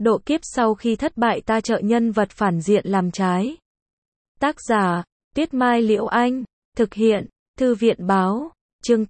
Độ kiếp sau khi thất bại ta trợ nhân vật phản diện làm trái. Tác giả, Tuyết Mai Liễu Anh. Thực hiện, Thư viện Báo. Chương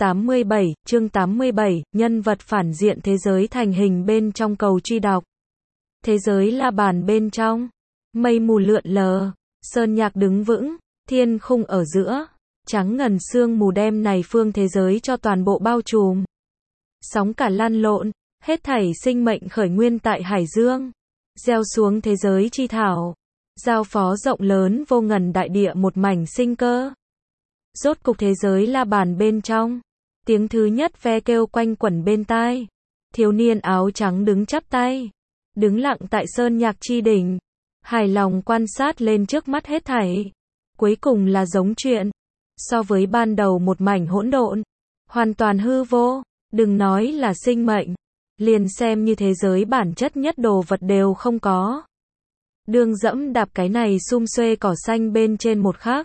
87, nhân vật phản diện thế giới thành hình bên trong cầu truy đọc. Thế giới la bàn bên trong. Mây mù lượn lờ, sơn nhạc đứng vững, thiên khung ở giữa. Trắng ngần sương mù đem này phương thế giới cho toàn bộ bao trùm. Sóng cả lăn lộn, hết thảy sinh mệnh khởi nguyên tại hải dương. Gieo xuống thế giới chi thảo. Giao phó rộng lớn vô ngần đại địa một mảnh sinh cơ. Rốt cục thế giới la bàn bên trong. Tiếng thứ nhất ve kêu quanh quẩn bên tai. Thiếu niên áo trắng đứng chắp tay. Đứng lặng tại sơn nhạc chi đỉnh. Hài lòng quan sát lên trước mắt hết thảy. Cuối cùng là giống chuyện. So với ban đầu một mảnh hỗn độn. Hoàn toàn hư vô. Đừng nói là sinh mệnh. Liền xem như thế giới bản chất nhất đồ vật đều không có. Đường dẫm đạp cái này sum xuê cỏ xanh bên trên một khắc.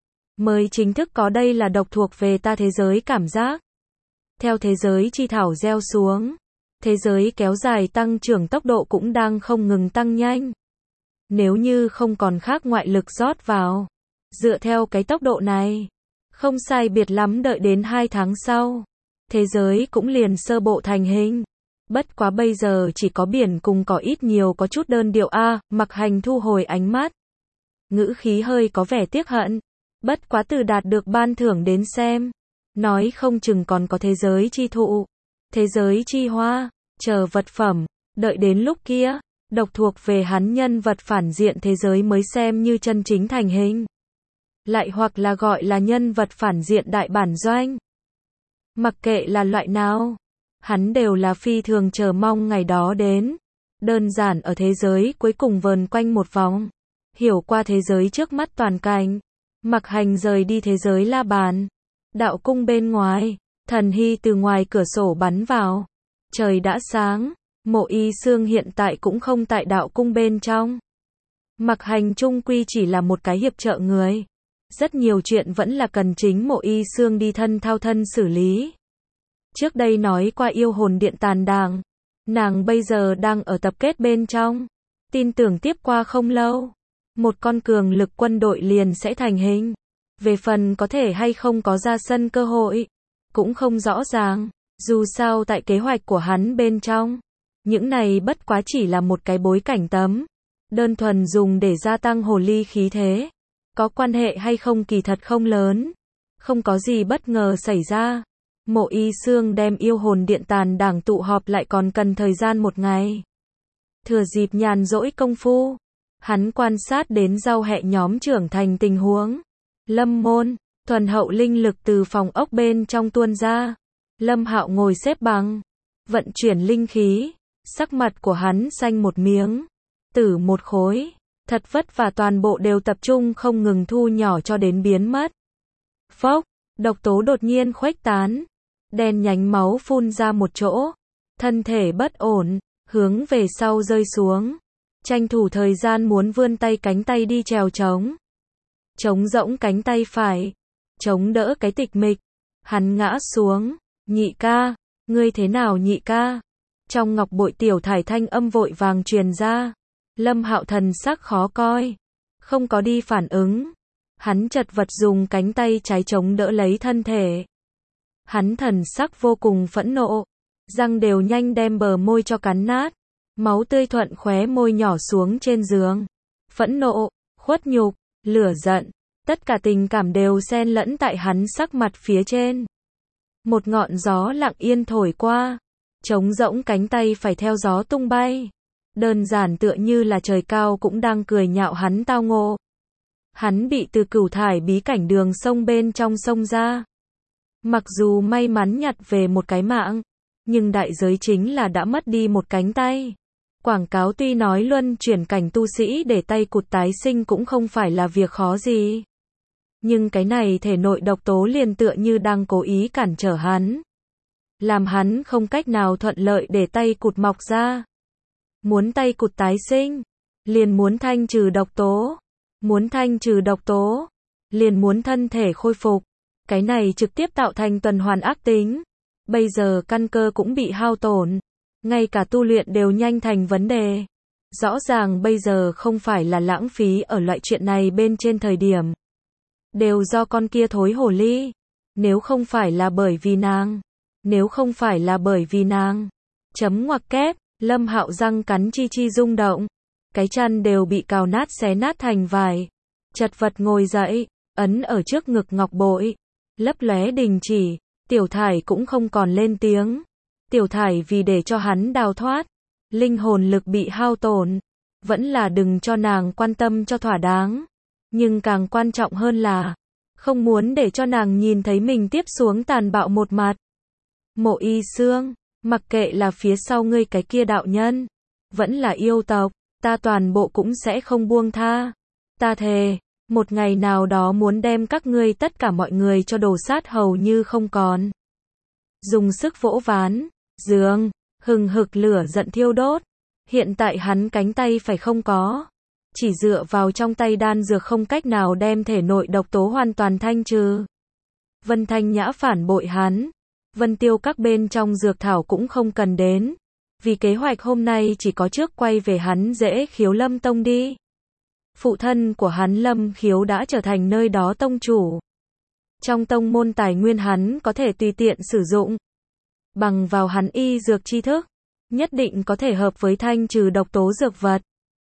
Mới chính thức có đây là độc thuộc về ta thế giới cảm giác. Theo thế giới chi thảo gieo xuống. Thế giới kéo dài tăng trưởng tốc độ cũng đang không ngừng tăng nhanh. Nếu như không còn khác ngoại lực rót vào. Dựa theo cái tốc độ này. Không sai biệt lắm đợi đến 2 tháng sau. Thế giới cũng liền sơ bộ thành hình. Bất quá bây giờ chỉ có biển cùng cỏ ít nhiều có chút đơn điệu a. Mặc Hành thu hồi ánh mắt. Ngữ khí hơi có vẻ tiếc hận. Bất quá từ đạt được ban thưởng đến xem. Nói không chừng còn có thế giới chi thụ. Thế giới chi hoa. Chờ vật phẩm. Đợi đến lúc kia. Độc thuộc về hắn nhân vật phản diện thế giới mới xem như chân chính thành hình. Lại hoặc là gọi là nhân vật phản diện đại bản doanh. Mặc kệ là loại nào. Hắn đều là phi thường chờ mong ngày đó đến. Đơn giản ở thế giới cuối cùng vờn quanh một vòng. Hiểu qua thế giới trước mắt toàn cảnh. Mặc Hành rời đi thế giới la bàn. Đạo cung bên ngoài. Thần hy từ ngoài cửa sổ bắn vào. Trời đã sáng. Mộ Y Xương hiện tại cũng không tại đạo cung bên trong. Mặc Hành chung quy chỉ là một cái hiệp trợ người. Rất nhiều chuyện vẫn là cần chính Mộ Y Xương đi thân thao thân xử lý. Trước đây nói qua yêu hồn điện tàn đàng. Nàng bây giờ đang ở tập kết bên trong. Tin tưởng tiếp qua không lâu. Một con cường lực quân đội liền sẽ thành hình. Về phần có thể hay không có ra sân cơ hội. Cũng không rõ ràng. Dù sao tại kế hoạch của hắn bên trong. Những này bất quá chỉ là một cái bối cảnh tấm. Đơn thuần dùng để gia tăng hồ ly khí thế. Có quan hệ hay không kỳ thật không lớn. Không có gì bất ngờ xảy ra. Mộ Y Xương đem yêu hồn điện tàn đảng tụ họp lại còn cần thời gian 1 ngày. Thừa dịp nhàn rỗi công phu. Hắn quan sát đến giao hẹ nhóm trưởng thành tình huống. Lâm môn, thuần hậu linh lực từ phòng ốc bên trong tuôn ra. Lâm Hạo ngồi xếp bằng. Vận chuyển linh khí. Sắc mặt của hắn xanh một miếng. Tử một khối. Thật vất và toàn bộ đều tập trung không ngừng thu nhỏ cho đến biến mất. Phốc, độc tố đột nhiên khuếch tán. Đen nhánh máu phun ra một chỗ. Thân thể bất ổn, hướng về sau rơi xuống. Tranh thủ thời gian muốn vươn tay cánh tay đi trèo trống. Trống rỗng cánh tay phải. Chống đỡ cái tịch mịch. Hắn ngã xuống. Nhị ca, ngươi thế nào nhị ca? Trong ngọc bội tiểu thải thanh âm vội vàng truyền ra. Lâm Hạo thần sắc khó coi. Không có đi phản ứng. Hắn chật vật dùng cánh tay trái chống đỡ lấy thân thể. Hắn thần sắc vô cùng phẫn nộ. Răng đều nhanh đem bờ môi cho cắn nát. Máu tươi thuận khóe môi nhỏ xuống trên giường. Phẫn nộ, khuất nhục, lửa giận. Tất cả tình cảm đều xen lẫn tại hắn sắc mặt phía trên. Một ngọn gió lặng yên thổi qua. Trống rỗng cánh tay phải theo gió tung bay. Đơn giản tựa như là trời cao cũng đang cười nhạo hắn tao ngộ. Hắn bị từ cửu thải bí cảnh đường sông bên trong sông ra. Mặc dù may mắn nhặt về một cái mạng. Nhưng đại giới chính là đã mất đi một cánh tay. Quảng cáo tuy nói luân chuyển cảnh tu sĩ để tay cụt tái sinh cũng không phải là việc khó gì. Nhưng cái này thể nội độc tố liền tựa như đang cố ý cản trở hắn. Làm hắn không cách nào thuận lợi để tay cụt mọc ra. Muốn tay cụt tái sinh, liền muốn thanh trừ độc tố. Muốn thanh trừ độc tố, liền muốn thân thể khôi phục. Cái này trực tiếp tạo thành tuần hoàn ác tính. Bây giờ căn cơ cũng bị hao tổn. Ngay cả tu luyện đều nhanh thành vấn đề. Rõ ràng bây giờ không phải là lãng phí ở loại chuyện này bên trên thời điểm. Đều do con kia thối hồ ly. Nếu không phải là bởi vì nàng. Nếu không phải là bởi vì nàng. Chấm ngoặc kép, Lâm Hạo răng cắn chi chi rung động. Cái chăn đều bị cào nát xé nát thành vài. Chật vật ngồi dậy, ấn ở trước ngực ngọc bội. Lấp lóe đình chỉ, Tiểu Thải cũng không còn lên tiếng. Tiểu Thải vì để cho hắn đào thoát. Linh hồn lực bị hao tổn. Vẫn là đừng cho nàng quan tâm cho thỏa đáng. Nhưng càng quan trọng hơn là không muốn để cho nàng nhìn thấy mình tiếp xuống tàn bạo một mặt. Mộ Y Xương, mặc kệ là phía sau ngươi cái kia đạo nhân, vẫn là yêu tộc, ta toàn bộ cũng sẽ không buông tha. Ta thề, một ngày nào đó muốn đem các ngươi tất cả mọi người cho đổ sát hầu như không còn. Dùng sức vỗ ván, giường, hừng hực lửa giận thiêu đốt. Hiện tại hắn cánh tay phải không có. Chỉ dựa vào trong tay đan dược không cách nào đem thể nội độc tố hoàn toàn thanh trừ. Vân Thanh Nhã phản bội hắn. Vân Tiêu các bên trong dược thảo cũng không cần đến. Vì kế hoạch hôm nay chỉ có trước quay về hắn dễ khiếu Lâm Tông đi. Phụ thân của hắn Lâm Khiếu đã trở thành nơi đó tông chủ. Trong tông môn tài nguyên hắn có thể tùy tiện sử dụng. Bằng vào hắn y dược tri thức, nhất định có thể hợp với thanh trừ độc tố dược vật.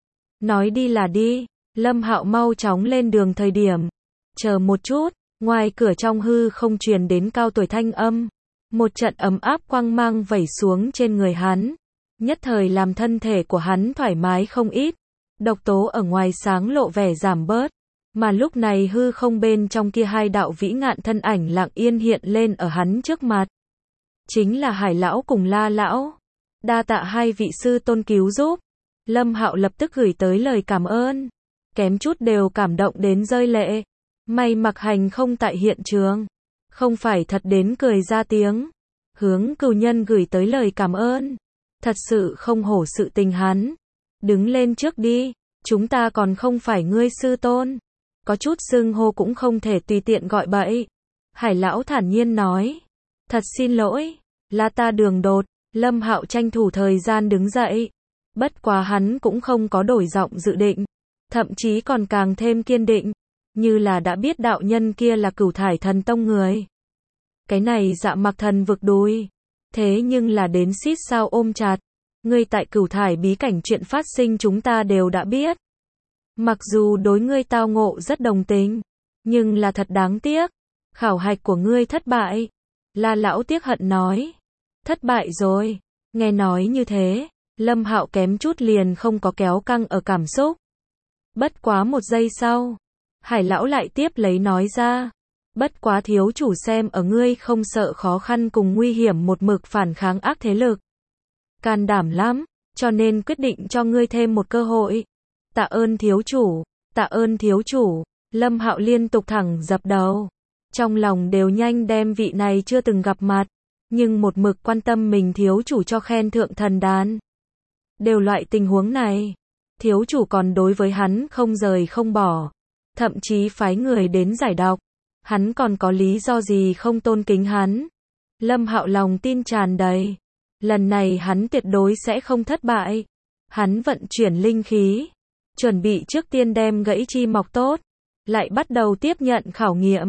Nói đi là đi, Lâm Hạo mau chóng lên đường thời điểm. Chờ một chút, ngoài cửa trong hư không truyền đến cao tuổi thanh âm. Một trận ấm áp quang mang vẩy xuống trên người hắn. Nhất thời làm thân thể của hắn thoải mái không ít. Độc tố ở ngoài sáng lộ vẻ giảm bớt. Mà lúc này hư không bên trong kia hai đạo vĩ ngạn thân ảnh lặng yên hiện lên ở hắn trước mặt. Chính là Hải Lão cùng La Lão. Đa tạ hai vị sư tôn cứu giúp. Lâm Hạo lập tức gửi tới lời cảm ơn. Kém chút đều cảm động đến rơi lệ. May Mặc Hành không tại hiện trường. Không phải thật đến cười ra tiếng. Hướng Cửu Nhân gửi tới lời cảm ơn. Thật sự không hổ sự tình hắn. Đứng lên trước đi. Chúng ta còn không phải ngươi sư tôn. Có chút xưng hô cũng không thể tùy tiện gọi bậy. Hải Lão thản nhiên nói. Thật xin lỗi. Là ta đường đột. Lâm Hạo tranh thủ thời gian đứng dậy. Bất quá hắn cũng không có đổi giọng dự định. Thậm chí còn càng thêm kiên định. Như là đã biết đạo nhân kia là Cửu Thải Thần Tông người. Cái này Dạ Mặc Thần vực đùi. Thế nhưng là đến xít sao ôm chặt. Ngươi tại Cửu Thải bí cảnh chuyện phát sinh chúng ta đều đã biết. Mặc dù đối ngươi tao ngộ rất đồng tình. Nhưng là thật đáng tiếc. Khảo hạch của ngươi thất bại. La Lão tiếc hận nói. Thất bại rồi. Nghe nói như thế. Lâm Hạo kém chút liền không có kéo căng ở cảm xúc. Bất quá một giây sau. Hải Lão lại tiếp lấy nói ra. Bất quá thiếu chủ xem ở ngươi không sợ khó khăn cùng nguy hiểm một mực phản kháng ác thế lực. Can đảm lắm. Cho nên quyết định cho ngươi thêm một cơ hội. Tạ ơn thiếu chủ. Tạ ơn thiếu chủ. Lâm Hạo liên tục thẳng dập đầu. Trong lòng đều nhanh đem vị này chưa từng gặp mặt. Nhưng một mực quan tâm mình thiếu chủ cho khen thượng thần đàn. Đều loại tình huống này. Thiếu chủ còn đối với hắn không rời không bỏ. Thậm chí phái người đến giải độc. Hắn còn có lý do gì không tôn kính hắn. Lâm Hạo lòng tin tràn đầy. Lần này hắn tuyệt đối sẽ không thất bại. Hắn vận chuyển linh khí. Chuẩn bị trước tiên đem gãy chi mọc tốt. Lại bắt đầu tiếp nhận khảo nghiệm.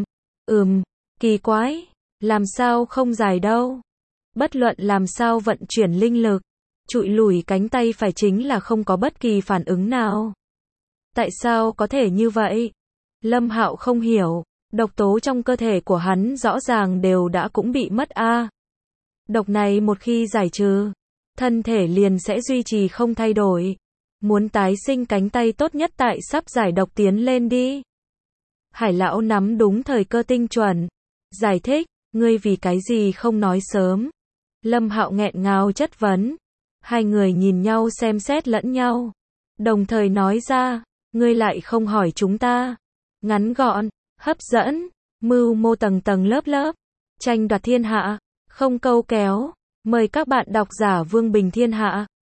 Kỳ quái. Làm sao không giải đâu. Bất luận làm sao vận chuyển linh lực. Trụi lùi cánh tay phải chính là không có bất kỳ phản ứng nào. Tại sao có thể như vậy? Lâm Hạo không hiểu. Độc tố trong cơ thể của hắn rõ ràng đều đã cũng bị mất a. Độc này một khi giải trừ, thân thể liền sẽ duy trì không thay đổi. Muốn tái sinh cánh tay tốt nhất tại sắp giải độc tiến lên đi. Hải Lão nắm đúng thời cơ tinh chuẩn. Giải thích, ngươi vì cái gì không nói sớm? Lâm Hạo nghẹn ngào chất vấn. Hai người nhìn nhau xem xét lẫn nhau. Đồng thời nói ra, ngươi lại không hỏi chúng ta. Ngắn gọn, hấp dẫn, mưu mô tầng tầng lớp lớp. Tranh đoạt thiên hạ, không câu kéo. Mời các bạn độc giả Vương Bình Thiên Hạ.